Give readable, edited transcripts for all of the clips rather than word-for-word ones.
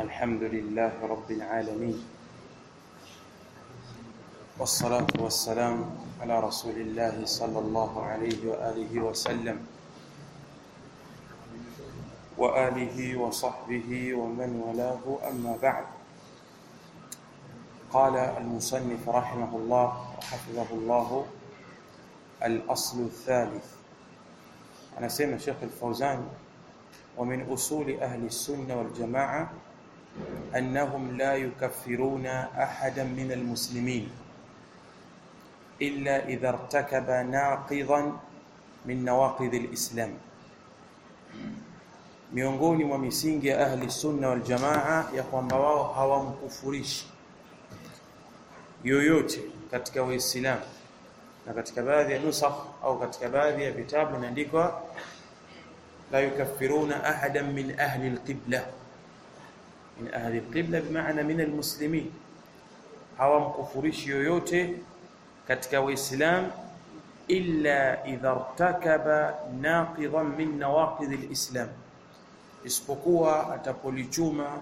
الحمد لله رب العالمين، والصلاة والسلام على رسول الله صلى الله عليه وآله وسلم وآله وصحبه ومن والاه، أما بعد. قال المصنف رحمه الله وحفظه الله: الأصل الثالث. أنا سيما شيخ الفوزان: ومن أصول أهل السنة والجماعة أنهم لا يكفرون أحدا من المسلمين إلا إذا ارتكب ناقضا من نواقض الإسلام. Miongoni mwa misingi ya ahli sunna wal jamaa ya kwamba wao hawamkufurishi yoyote katika Uislamu, na katika baadhi ya nusakh au katika baadhi ya vitabu inaandikwa la yukaffiruna ahadan min ahli alqibla. Min ahli alqibla bimaana min almuslimin, hawamkufurishi yoyote katika Uislamu illa idha irtakaba naqidan min nawaqid alislam, isipokuwa atapolichuma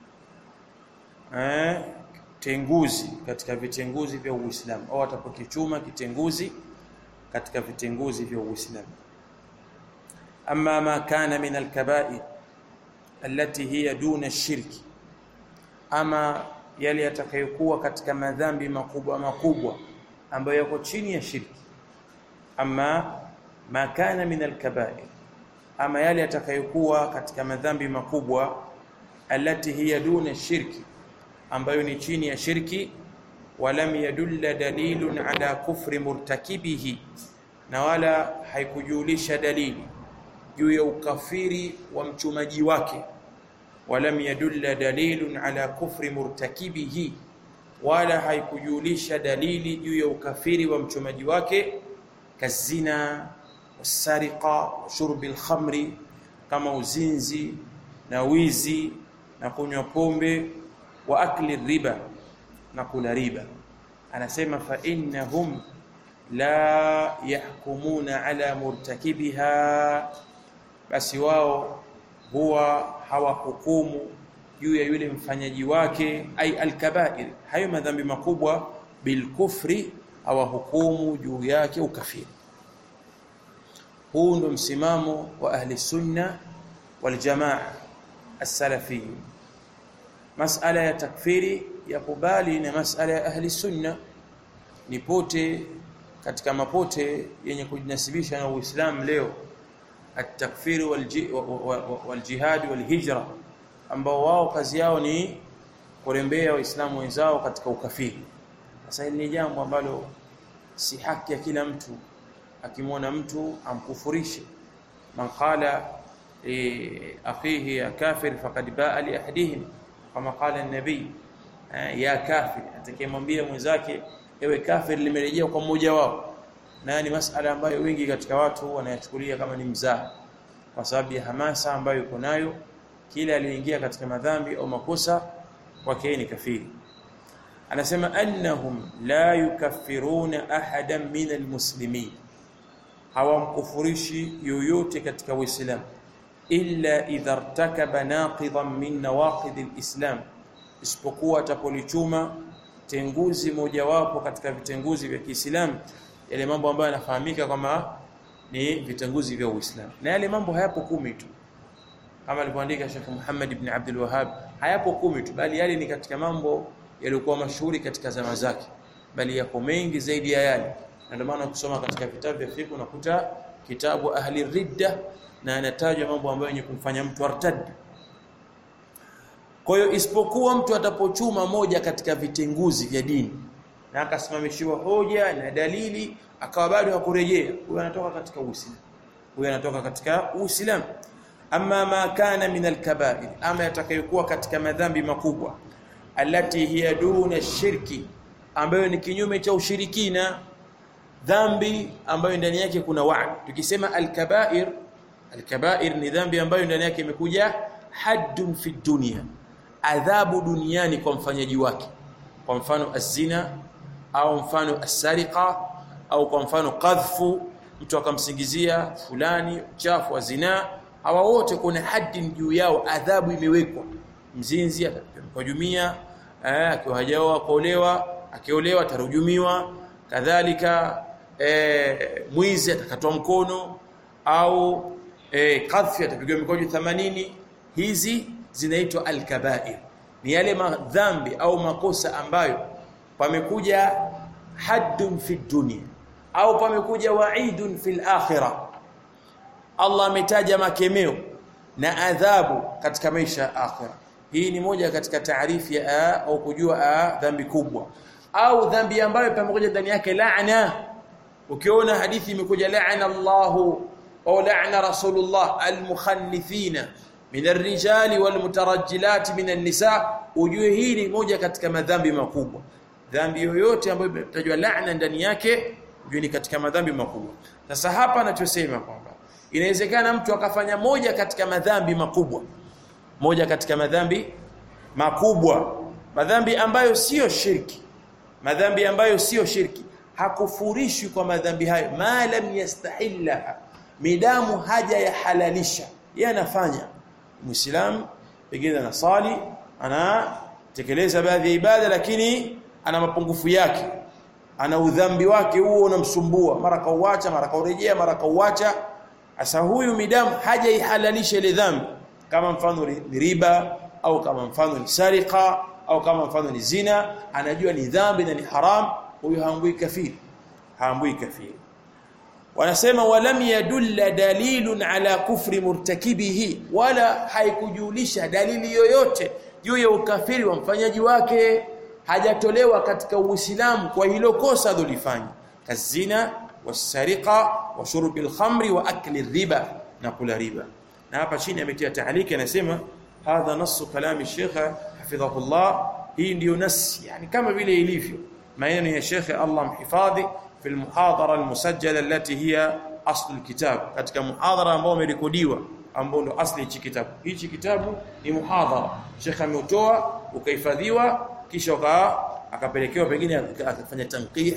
tenguzi katika vitenguzi vya Uislamu, au atapokichuma kitenguzi katika vitenguzi vya Uislamu. Amma ma kana min alkaba'ir allati hiya duna ash-shirki, ama yale yatakayokuwa katika madhambi makubwa makubwa ambayo yako chini ya shirki. Amma ma kana min alkaba'ir, ama yale yatakayokuwa katika madhambi makubwa allati hiya duna ash-shirki, ambayo ni chini ya shirki. Walam yadulla dalilun ala kufri murtakibihi, na wala haikujulisha dalili juu ya ukafiri wa mchumaji wake. Walam yadulla dalilun ala kufri murtakibihi, wala haikujulisha dalili juu ya ukafiri wa mchumaji wake. Kazina wasariqa shurbi alkhamri, kama uzinzi na wizi na kunywa pombe, wa akli riba, na kula riba. Anasema fa innahum la yahkumuna ala murtakibiha, basi wao huwa hawahukumu juu ya yule mfanyaji wake, ay alkabair, hayo madhambi makubwa, bilkufri, hawahukumu juu yake ukafiri. Huu ndo msimamo wa ahli sunna wal jamaa as-salafiyyin. Masala ya takfiri yakubali na masala ya ahli sunna ni pote katika mapote yenye kujinasibisha na Uislamu leo, at-takfiri wal jihad wal hijra, ambao wao kazi yao ni kurembea waislamu wenzao katika ukafiri. Sasa hili ni jambo ambalo si haki ya kila mtu akimwona mtu amkufurishe. Man qala akhihi ya kafir faqad baa li ahadihim, kama qala an-nabi ya kafir, atakayemwambia mwenzake ewe kafir, limerejea kwa mmoja wao. Na ni masala ambayo wengi katika watu wanayachukulia kama ni mzaha, kwa sababu ya hamasa ambayo yuko nayo. Kila aliingia katika madhambi au makosa kwake ni kafiri. Anasema annahum la yukaffiruna ahadan min almuslimin, hawamkufurishi yoyote katika Uislamu illa idha irtakaba naqidan min nawaqid alislam, isipokuwa atapolichuma tenguzi mojawapo katika vitenguzi vya Kiislamu, yale mambo ambayo yanafahamika kama ni vitenguzi vya Uislamu. Na yale mambo hayapo 10 tu, kama alivyoandika Sheikh Muhammad ibn Abdul Wahhab, hayapo 10 tu, bali yale ni katika mambo yaliokuwa mashuhuri katika zama zake, bali yako mengi zaidi ya yale. Na ndio maana ukisoma katika vitabu vya fiqh unakuta kitabu ahli ridda, na anatajwa mambo ambayo yenye kumfanya mtu artad. Kwa hiyo isipokuwa mtu atapochuma moja katika vitenguzi vya dini na akasimamishiwa hoja na dalili akawa bado hakurejea, huyo anatoka katika Uislamu, huyo anatoka katika Uislamu. Amma ma kana min alkabair, ama yatakayokuwa katika madhambi makubwa, allati hiya duna shirki, ambayo ni kinyume cha ushirikina, dhambi ambayo ndani yake kuna wa'd. Tukisema alkabair, alkabair ni dhambi ambayo ndani yake imekuja haddun fi dunya, adhabu duniani kwa mfanyaji wake. Kwa mfano azina, au mfano asariqa, au kwa mfano qadhfu, mtu akamsingizia fulani uchafu wa zina. Hawa wote kuna haddi juu yao, adhabu imewekwa. mzinzi atapiga mikojo 100, akiwa hajaoa kuolewa, akiolewa atarujumiwa, kadhalika mwizi atakatwa mkono, au kadhi atapigwa mikojo 80. Hizi zinaitwa al-kaba'ir, ni yale madhambi au makosa ambayo pamekuja haddun fi dunya au pamekuja wa'idun fil akhirah. Allah ametaja makemeo na adhabu katika maisha ya akhirah. Hii ni moja katika taarifu ya au kujua dhambi kubwa au dhambi ambayo pamekuja ndani yake laana. Ukiona hadithi imekuja la'ana Allahu au la'ana Rasulullah al-mukhannithina min ar-rijali wal-mutarajjilat min an-nisa, ujue hii ni moja katika madhambi makubwa. Dhambi yoyote ambayo imetajwa laana ndani yake, ujue ni katika madhambi makubwa. Sasa hapa anachosema kwamba inawezekana mtu akafanya moja katika madhambi makubwa, moja katika madhambi makubwa, madhambi ambayo sio shirki, madhambi ambayo sio shirki, hakufurishwi kwa madhambi hayo ma lam yastahilla, midamu haja ya halalisha. Yeye anafanya Muislamu, pengine anasali, anatekeleza baadhi ya ibada, lakini ana mapungufu yake, ana udhambi wake huo unamsumbua, mara kauacha, mara kaurejea, mara kauacha. Asa huyu midamu haja ihalalisha ile dhambi, kama mfano ni riba, au kama mfano ni sariqa, au kama mfano ni zina, anajua ni dhambi na ni haram, huyu haambui kafiri, haambui kafiri. Wanasema walam yadulla dalilun ala kufri murtakibihi, wala haikujulisha dalili yoyote juu ya ukafiri wa mfanyaji wake, hajatolewa katika Uislamu kwa hilo kosa alilofanya, kazina wasariqa wa shurbil khamri wa akli riba, na kula riba. Na hapa chini ametia tahliki, anasema hadha nasu kalami Sheikh hafidhahullah, hii ndio nasi, yani kama vile ilivyo maneno ya Sheikh Allah mhifadhi في المحاضرة المسجلة التي هي أصل الكتاب, katika muhadhara ambao umerekodiwa ambao ndo asli hichi kitabu. Hichi kitabu ni muhadhara Sheikh ameutoa ukahifadhiwa, kisha akapelekewa pengine akafanya tanqih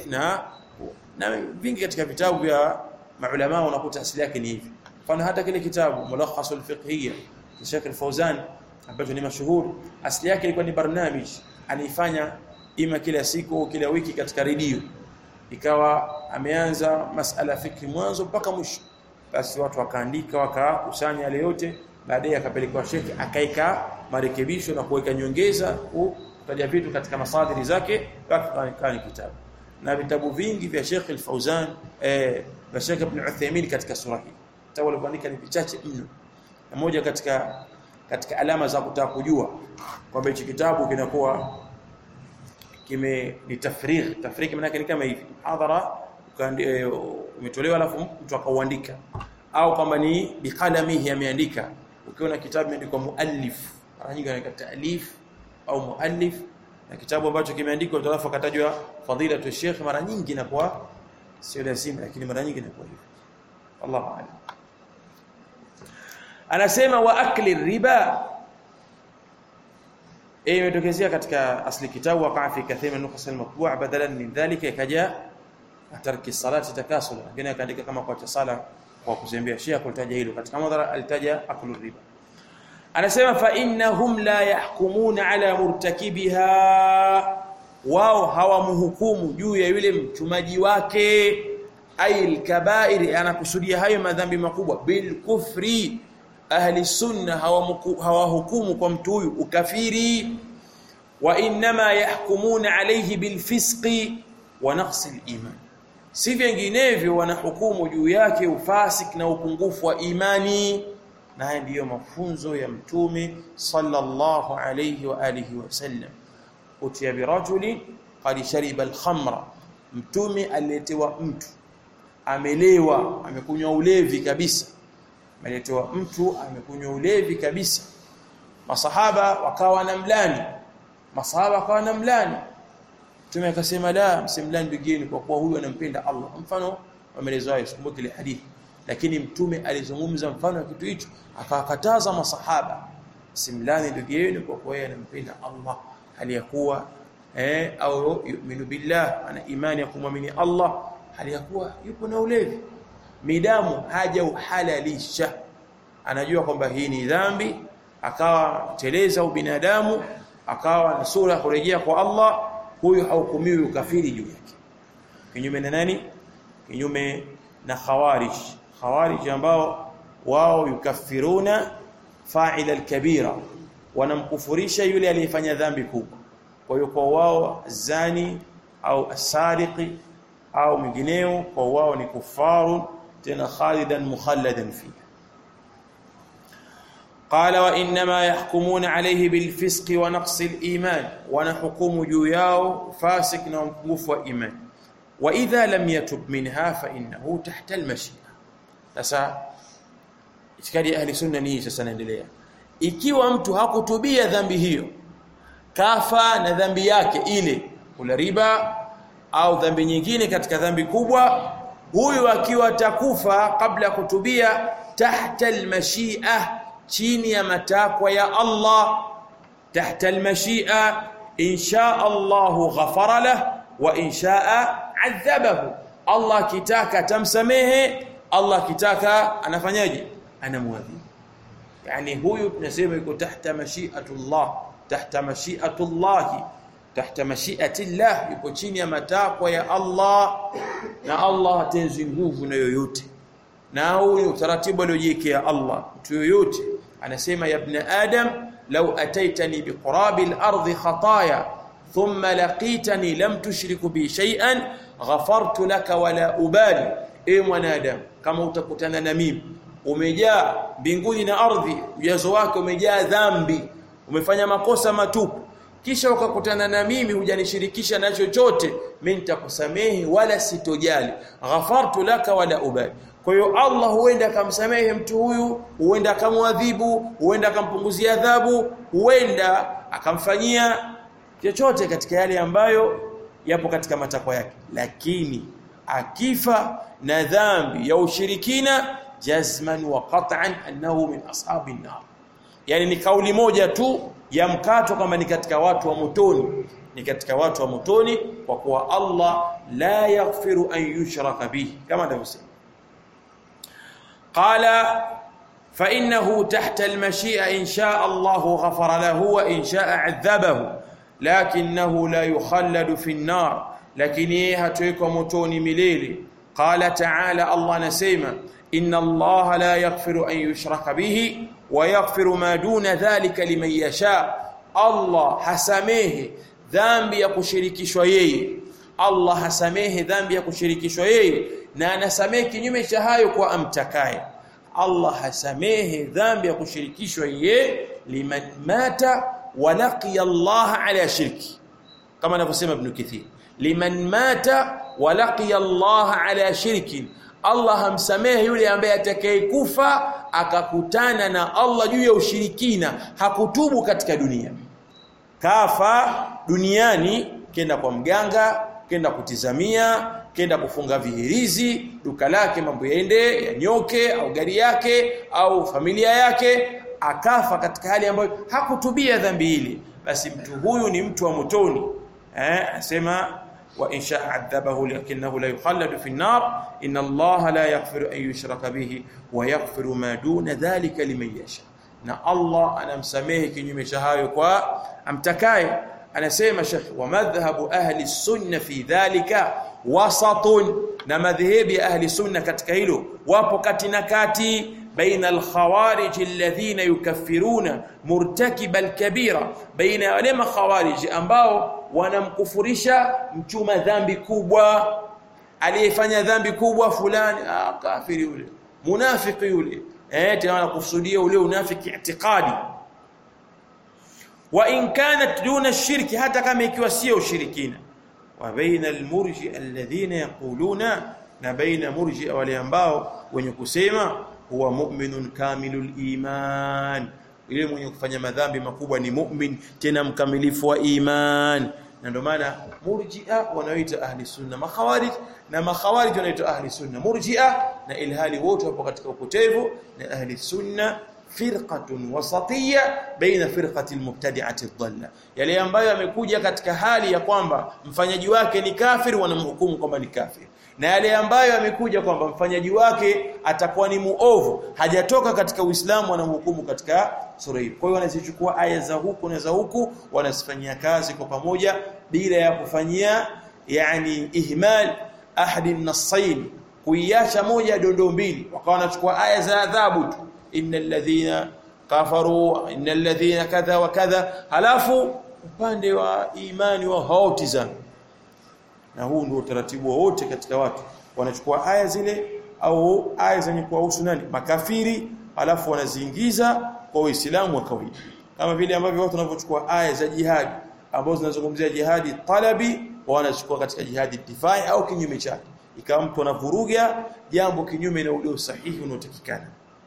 na vingi katika vitabu vya maulama unakuta asili yake ni hivi. Mfano hata kile kitabu Mulakhasul Fiqhiyya cha Sheikh Al-Fawzan ambacho ni mashuhuri, asili yake ilikuwa ni barnamij anaifanya ima kila siku au kila wiki katika redio, ikawa ameanza masala fikri mwanzo mpaka mwisho. Basi watu wakaandika, wakakusanya yale yote, baadaye akapelekwa Sheikh akaika marekebisho na kuweka nyongeza, kutaja vitu katika masadiri zake, mpaka kitabu. Na vitabu vingi vya Sheikh Al-Fawzan na Sheikh Ibn Uthaymeen katika sura hii tawaliandika ni vichache mno. Na moja katika alama za kutaka kujua kwamba hichi kitabu kinakuwa ni tafrigh maana yake ni kama hivi, hadhara umetolewa alafu mtu akauandika, au kama ni biqalamihi ameandika. Ukiona kitabu imeandikwa muallif, mara nyingi anaandika ta'lif au muallif, na kitabu ambacho kimeandikwa alafu akatajwa fadilatu Sheikh, mara nyingi inakuwa sio lazima, lakini mara nyingi inakuwa hivi. Allahu a'lam. Anasema wa akli riba, imetokezea katika asli kitabu waqa fi kathir min nuqs al-matbu' badalan min dhalika, ikaja tarki salati takasula, lakini akaandika kama kwa sala kwa kuzembea. Sheikh alitaja hilo katika madhara, alitaja aklu riba. Anasema fa innahum la yahkumuna ala murtakibiha, wao hawamhukumu juu ya yule mchumaji wake, ay al-kaba'ir, anakusudia hayo madhambi makubwa, bil kufri. Ahli sunna hawahukumu kwa mtu huyu ukafiri, wa inma yahkumuna alayhi bil fisqi wa naqsi al iman, si vinginevyo wanahukumu juu yake ufasik na upungufu wa imani. Na haya ndiyo mafunzo ya Mtume sallallahu alayhi wa alihi wasallam. Utiya bi rajuli qad shariba al khamra, Mtume aliletewa mtu amelewa, amekunywa ulevi kabisa, ameletewa mtu amekunywa ulevi kabisa. Masahaba wakawa na mlani, Mtume akasema la, msimlani bigeni kwa kuwa huyu anampenda Allah. Mfano wameelezwa hiyo, sikumbuki ile hadithi, lakini Mtume alizungumza mfano wa kitu hicho, akawakataza masahaba simlani bigeni kwa kuwa yeye anampenda Allah, hali ya kuwa au yu'minu billah, ana imani ya kumwamini Allah, hali ya kuwa yupo na ulevi. Midamu haja uhalalisha, anajua kwamba hii ni dhambi akawa teleza ubinadamu, akawa na sura kurejea kwa Allah, huyu hahukumiwi ukafiri juu yake. Kinyume na nani? Kinyume na khawarij ambao wao yukaffiruna fa'ila al-kabira, wanamkufurisha yule aliyefanya dhambi kubwa. Kwa hiyo kwa wao zani au asariqi au mwingineo, kwa wao ni kufaru tena khalidan mukhalladan fiha. قال وانما يحكمون عليه بالفسق ونقص الايمان، ونحكم juu yao fasik na mpungufu wa imani. واذا لم يتب منها فانه تحت المشيئه. Sasa itikadi ahli sunna ni sasa naendelea, ikiwa mtu hakutubia dhambi hiyo, kafa na dhambi yake ile, kula riba au dhambi nyingine katika dhambi kubwa, huyu akiwa takufa kabla kutubia, tahta almashia, chini ya matakwa ya Allah. Tahta almashia, insha Allah ghafara lahu wa insha adhabahu. Allah kitaka tamsamehe, Allah kitaka anafanyaje? Anamwadhibu. Yani huyu tunasema yuko tahta mashiatullah, tahta mashiatullah, tahta mashiatillah, yuko chini ya matakwa ya Allah, na Allah hatenzi nguvu na yoyote. Na huyu utaratibu aliojiwekea Allah. Mtu yoyote anasema ya ibn adam law ataitani biqurabi al-ardi khataya thumma laqitani lam tushriku bi shay'an ghafartu laka wala ubali. Mwanadamu, kama utakutana na mimi umejaa mbinguni na ardhi, ujazo wake umejaa dhambi, umefanya makosa matupu, kisha ukakutana na mimi hujanishirikisha na chochote, mimi nitakusamehe wala sitojali. Ghafartu laka wala ubali. Kwa hiyo Allah huenda akamsamehe mtu huyu, huenda akamwadhibu, huenda akampunguzia adhabu, huenda akamfanyia chochote katika yale ambayo yapo katika matakwa yake. Lakini akifa na dhambi ya ushirikina, jazman wa qat'an annahu min ashabin nar. Yani ni kauli moja tu ya mkato kama ni katika watu wa motoni, ni katika watu wa motoni, kwa kuwa Allah la yaghfiru an yushraka bihi, kama anavyosema. Qala fa innahu tahta al-mashi'a in sha'a Allahu ghafara lahu wa in sha'a 'adhabahu lakinnahu la yukhalladu fi an-nar, lakini hatoikwa motoni milele. Qala ta'ala, Allah anasema inna Allah la yaghfiru an yushraka bihi wa yaghfiru ma duna dhalika liman yasha. Allah hasamehe dhambi ya kushirikishwa yeye, Allah hasamehe dhambi ya kushirikishwa yeye, na anasamehe kinyume cha hayo kwa amtakaye. Allah hasamehe dhambi ya kushirikishwa yeye liman mata wa laqiya Allah ala shirki, kama anavyosema Ibn Kathir, liman mata wa laqiya Allah ala shirki. Allah hamsamehe yule ambaye atakayekufa akakutana na Allah juu ya ushirikina, hakutubu katika dunia. Kafa duniani, kenda kwa mganga, kenda kutizamia, kenda kufunga vihirizi, duka lake mambo yaende yanyoke, au gari yake au familia yake, akafa katika hali ambayo hakutubia dhambi ile, basi mtu huyu ni mtu wa motoni. Asema wa in sha'a adhabahu lakinnahu la yukhalladu fi an-nar inna Allaha la yaghfiru an yushraka bihi wa yaghfiru ma duna dhalika liman yasha. Na Allah anamsamehe kinyume cha hayo kwa amtakaye. Anasema Sheikh, wa madhhabu ahli sunna fi dhalika wasatun, na madhhabi ya ahli sunna katika hilo wapo kati na kati, baina al-khawarij alladhina yukaffiruna murtakiba al-kabira, baina wale makhawarij ambao wanamkufurisha mchuma dhambi kubwa, aliyefanya dhambi kubwa fulani, kafiri yule, munafiki yule, tena wanakusudia ule unafiki i'tiqadi. Wa in kanat duna ash-shirki, hata kama ikiwa sio ushirikina. Wa baina al-murji alladhina yaquluna, na baina murji wale ambao wenye kusema huwa mu'minun kamilul iman, yule mwenye kufanya madhambi makubwa ni mu'min tena mkamilifu wa iman. Na ndio maana murji'a wanaoita ahli sunna makhawarij, na makhawarij wanaoita ahli sunna murji'a, na ilhali wote wapo katika upotevu. Na ahli sunna firqatun wasatiyya baina firqati almubtadi'ati adh-dhalla, yale ambayo yamekuja katika hali ya kwamba mfanyaji wake ni kafiri, wanamhukumu kwamba ni kafiri, na yale ambayo yamekuja kwamba mfanyaji wake atakuwa ni muovu, hajatoka katika Uislamu, wanamhukumu katika sura hii. Kwa hiyo wanazichukua aya za huku na za huku, wanazifanyia kazi kwa pamoja bila ya kufanyia yani ihmal ahadi nassain, kuiacha moja dondo mbili, wakawa wanachukua aya za adhabu tu, innal ladhina kafaru innal ladhina kadha wa kadha, halafu upande wa imani wa hautizami. Na huu ndio utaratibu wote katika watu, wanachukua aya zile au aya zenye kuwahusu nani, makafiri, halafu wanaziingiza kwa Uislamu wa kawaida, kama vile ambavyo watu wanavyochukua aya za jihad ambazo zinazungumzia jihadi talabi, wanachukua katika jihadi difai au kinyume chake, ikawa mtu anavuruga jambo kinyume na ule sahihi unaotakikana.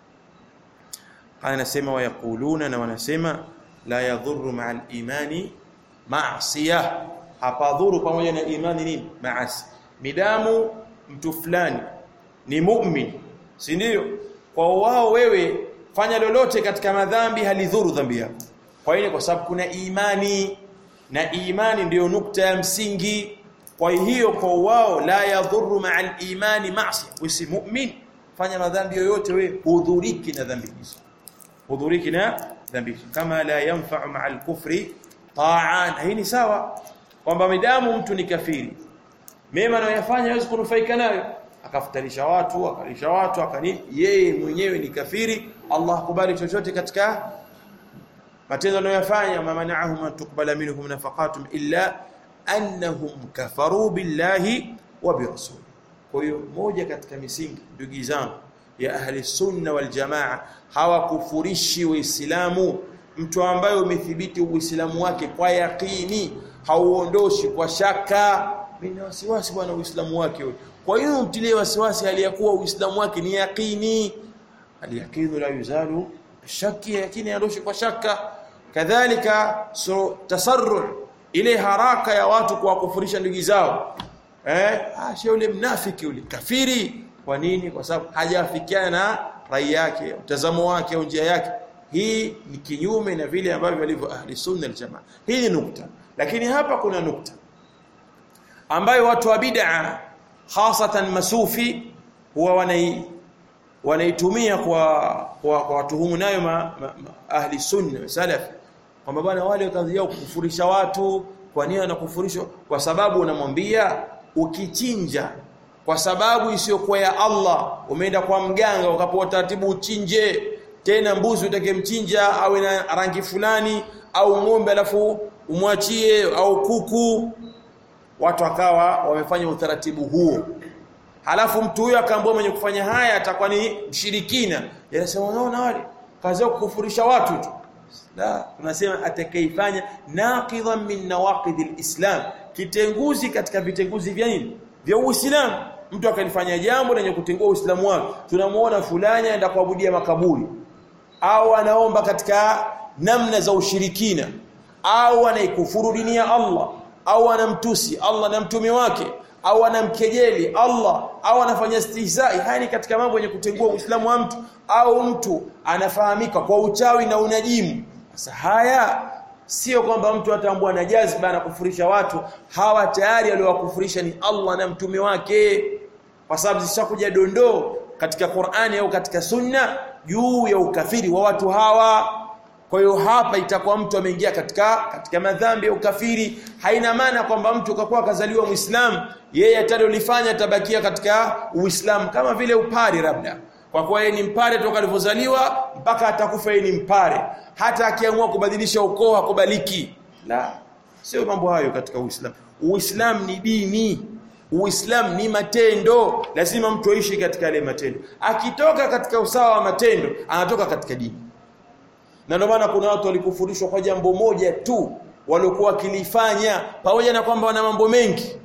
Anasema wayakuluna, na wanasema la yadhurru ma'al imani ma'siyah, hapadhuru pamoja na imani nini, maasi. Midamu mtu fulani ni mu'min, si ndio, kwa wao wewe fanya lolote katika madhambi halidhuru dhambi yako. Kwa hiyo kwa sababu kuna imani, na imani ndio nukta ya msingi. Kwa hiyo kwa wao la yadhurru ma'al imani ma'siyah, wisi mu'min fanya madhambi yoyote wewe hudhuriki na dhambi hizo, hudhuriki na dhambi hizo. Kama la yanfa'u ma'al kufri ta'an, hii ni sawa kwamba midamu mtu ni kafiri, mema anayofanya hawezi kunufaika nayo, akafutarisha watu, akalisha watu, akani yeye mwenyewe ni kafiri, Allah kubali chochote katika matendo anayofanya. Mamana'ahum an tuqbala minhum nafaqatum illa annahum kafaru billahi wa birasuli. Kwa hiyo moja katika misingi, ndugu zangu, ya ahli sunna wal jamaa, hawakufurishi Uislamu. Mtu ambaye umethibiti Uislamu wake kwa yaqini, hauondoshi kwa shaka. Mimi wasiwasi bwana Uislamu wake huyo, kwa hiyo mtilie wasiwasi hali ya kuwa Uislamu wake ni yaqini. Al-yaqinu la yuzalu shaki, yaqini haondoshi kwa shaka. Kadhalika tasarru, ile haraka ya watu kwa kufurisha ndugu zao, sio yule mnafiki yule kafiri. Kwa nini? Kwa sababu hajafikiana na rai yake, mtazamo wake au njia yake. Hii ni kinyume na vile ambavyo walivyo ahli sunna al-jamaa. Hii ni nukta. Lakini hapa kuna nukta ambayo watu wa bid'a, hasatan masufi, huwa wanaitumia kwa watuhumu nayo ahli sunna salaf, kwamba bwana wale kazi yao kukufurisha watu. Kwa nini wanakufurisha? Kwa sababu unamwambia ukichinja kwa sababu isiyokuwa ya Allah, umeenda kwa mganga ukapewa taratibu uchinje, tena mbuzi utakemchinja awe na rangi fulani, au ng'ombe alafu umwachie, au kuku, watu wakawa wamefanya utaratibu huo, halafu mtu huyo akaambiwa mwenye kufanya haya atakuwa ni mshirikina. Yanasema unaona wale kazi yao kukufurisha watu tu. La, tunasema atakayefanya naqidan min nawaqidil islam, kitenguzi katika vitenguzi vya nini, vya Uislamu. Mtu akalifanya jambo lenye kutengua Uislamu wake, tunamuona fulani aenda kuabudia makaburi, au anaomba katika namna za ushirikina, au anaikufuru dini ya Allah, au anamtusi Allah na mtume wake, au anamkejeli Allah, au anafanya istihzai. Haya ni katika mambo yenye kutengua Uislamu wa mtu. Au mtu anafahamika kwa uchawi na unajimu. Sasa haya sio kwamba mtu atambua na jazba na kufurisha watu. Hawa tayari waliowakufurisha ni Allah na mtume wake, kwa sababu zishakuja dondoo katika Qur'ani au katika Sunna juu ya ukafiri wa watu hawa. Kwa hiyo hapa itakuwa mtu ameingia katika madhambi ya ukafiri. Haina maana kwamba mtu akakuwa kazaliwa Muislamu, yeye atalolifanya tabakia katika Uislamu, kama vile upare labda. Kwa kuwa yeye ni mpare toka alivyozaliwa mpaka atakufa yeye ni mpare, hata akiamua kubadilisha ukoo hakubaliki. La, sio mambo hayo katika Uislamu. Uislamu ni dini, Uislamu ni matendo. Lazima mtu aishi katika yale matendo. Akitoka katika usawa wa matendo, anatoka katika dini. Na ndio maana kuna watu walikufurishwa kwa jambo moja tu waliokuwa kilifanya, pamoja na kwamba wana mambo mengi.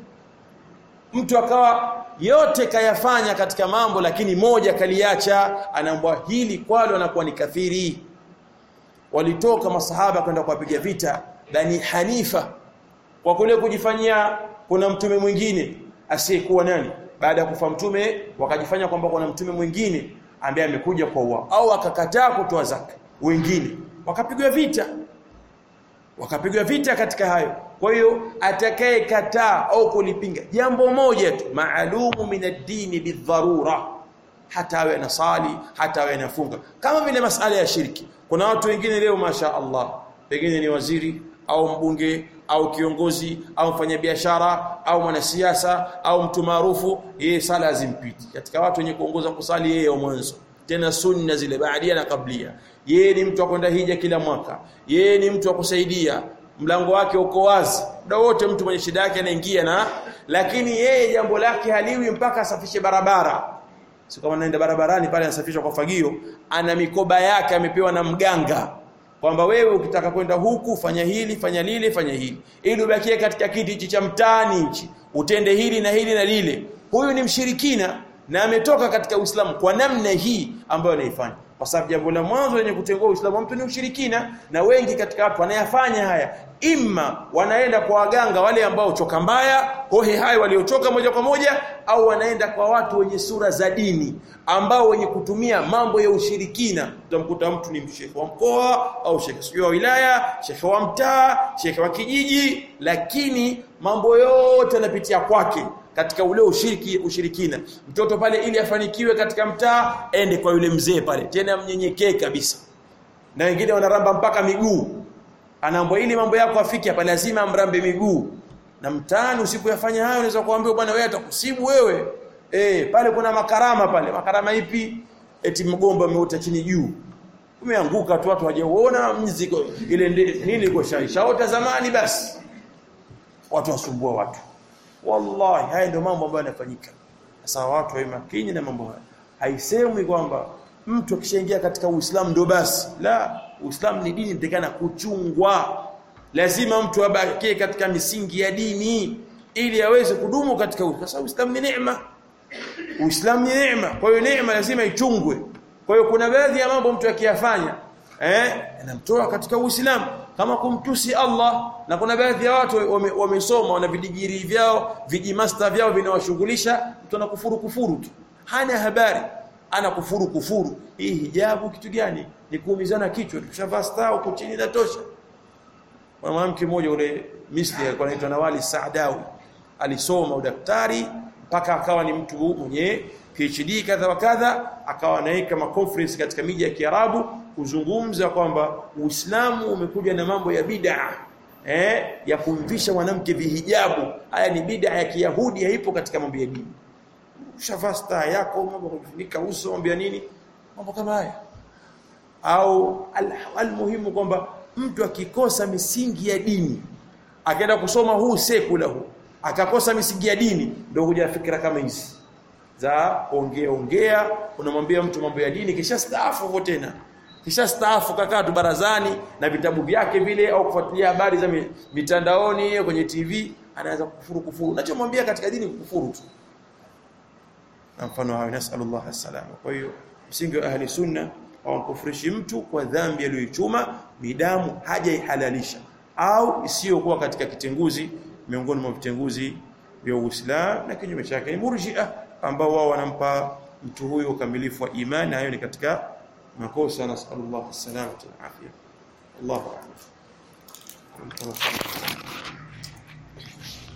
Mtu akawa yote kayafanya katika mambo, lakini moja kaliacha, anaambiwa hili kwalo anakuwa ni kafiri. Walitoka masahaba kwenda kuwapiga vita Bani Hanifa kwa kule kujifanyia kuna mtume mwingine asiyekuwa nani. Baada ya kufa mtume, wakajifanya kwamba kuna mtume mwingine ambaye amekuja kwa wao, au akakataa kutoa zaka, wengine wakapigwa vita. wakapigwa vita katika hayo. Kwa hiyo atakayekataa au kulipinga jambo moja tu, maalumu min ad-dini bidharura, hata awe anasali, hata awe anafunga, kama vile masala ya shirki. Kuna watu wengine leo masha Allah, pengine ni waziri au mbunge au kiongozi au mfanyabiashara au mwanasiasa au mtu maarufu, yeye sala hazimpiti. Katika watu wenye kuongoza kusali yeye mwanzo, tena sunna zile baadia na kablia. Yeye ni mtu wa kwenda hija kila mwaka, yeye ni mtu wa kusaidia, mlango wake uko wazi muda wote, mtu mwenye shida yake anaingia lakini yeye jambo lake haliwi mpaka asafishe barabara. Sio kama anaenda barabarani pale anasafisha kwa fagio, ana mikoba yake amepewa na mganga kwamba wewe ukitaka kwenda huku fanya hili, fanya lile, fanya hili, ili ubakie katika kiti hichi cha mtaani hichi, utende hili na hili na lile. Huyu ni mshirikina na ametoka katika Uislamu kwa namna hii ambayo anaifanya. Kwa sababu jambo la mwanzo lenye kutengua Uislamu mtu ni ushirikina, na wengi katika watu wanayafanya haya, imma wanaenda kwa waganga wale ambao choka mbaya, hohe hai waliochoka moja kwa moja, au wanaenda kwa watu wenye sura za dini ambao wenye kutumia mambo ya ushirikina. Utamkuta mtu ni mshehe wa mkoa au shehe wa wilaya, shehe wa mtaa, shehe wa kijiji, lakini mambo yote yanapitia kwake katika ule ushirikina. Mtoto pale ili afanikiwe katika mtaa, ende kwa yule mzee pale, tena mnyenyekee kabisa. Na wengine wanaramba mpaka miguu, anaambia ili mambo yako afike hapa lazima amrambe miguu. Na mtaani usipoyafanya hayo unaweza kuambia bwana wewe atakusibu wewe. Pale kuna makarama pale. Makarama ipi? Eti mgomba umeota chini juu, umeanguka tu, watu hawajaona mzigo ile nini iko shaota zamani, basi watu wasumbua watu. Wallahi haya ndio mambo ambayo yanafanyika. Sasa watu wawe makini na mambo haya. Haisemwi kwamba mtu akishaingia katika Uislamu ndio basi. La, Uislamu ni dini mtakana kuchungwa. Lazima mtu abakie katika misingi ya dini ili aweze kudumu katika Uislamu. Sasa Uislamu ni neema. Uislamu ni neema. Kwa hiyo neema lazima ichungwe. Kwa hiyo kuna baadhi ya mambo mtu akiyafanya anamtoa katika Uislamu, kama kumtusi Allah. Na kuna baadhi ya watu wamesoma, wana vidigiri vyao, vijimaster vyao vinawashughulisha, mtu anakufuru tu, hana habari, ana kufuru. Hii hijabu kitu gani? Ni kuumizana kichwa, tukishavaa star huko chini inatosha. Mwanamke mmoja ule Misri alikuwa anaitwa Nawali Saadawi, alisoma udaktari mpaka akawa ni mtu mwenye PhD kadha wa kadha, akawa anaika conference katika miji ya Kiarabu kuzungumza kwamba Uislamu umekuja na mambo ya bid'a, ya kumvisha mwanamke vihijabu. Haya ni bid'a ya Kiyahudi, haipo katika mambo ya dini. Shavasta yako mambo kufunika uso, mambo ya nini, mambo kama haya. Au almuhimu kwamba mtu akikosa misingi ya dini, akaenda kusoma huu sekula huu, akakosa misingi ya dini, ndio huja fikra kama hizi za ongea. Unamwambia mtu mambo ya dini kisha staafu tena, kisha staafu kakaa tu barazani na vitabu vyake vile, au kufuatilia habari za mitandaoni kwenye TV, anaanza kufuru. Unachomwambia katika dini kufuru tu. Na mfano hayo, nasallallahu alaihi. Kwa hiyo msingi wa ahli sunna hawakufurishi mtu kwa dhambi aliyoichuma midamu hajaihalalisha au isiyokuwa katika kitenguzi miongoni mwa vitenguzi vya Uislamu. Na kinyume chake ni murji'a ambao wao wanampa mtu huyo ukamilifu wa imani. Hayo ni katika makosa. Nasallallahu alaihi wasallam. Allahu a'lam.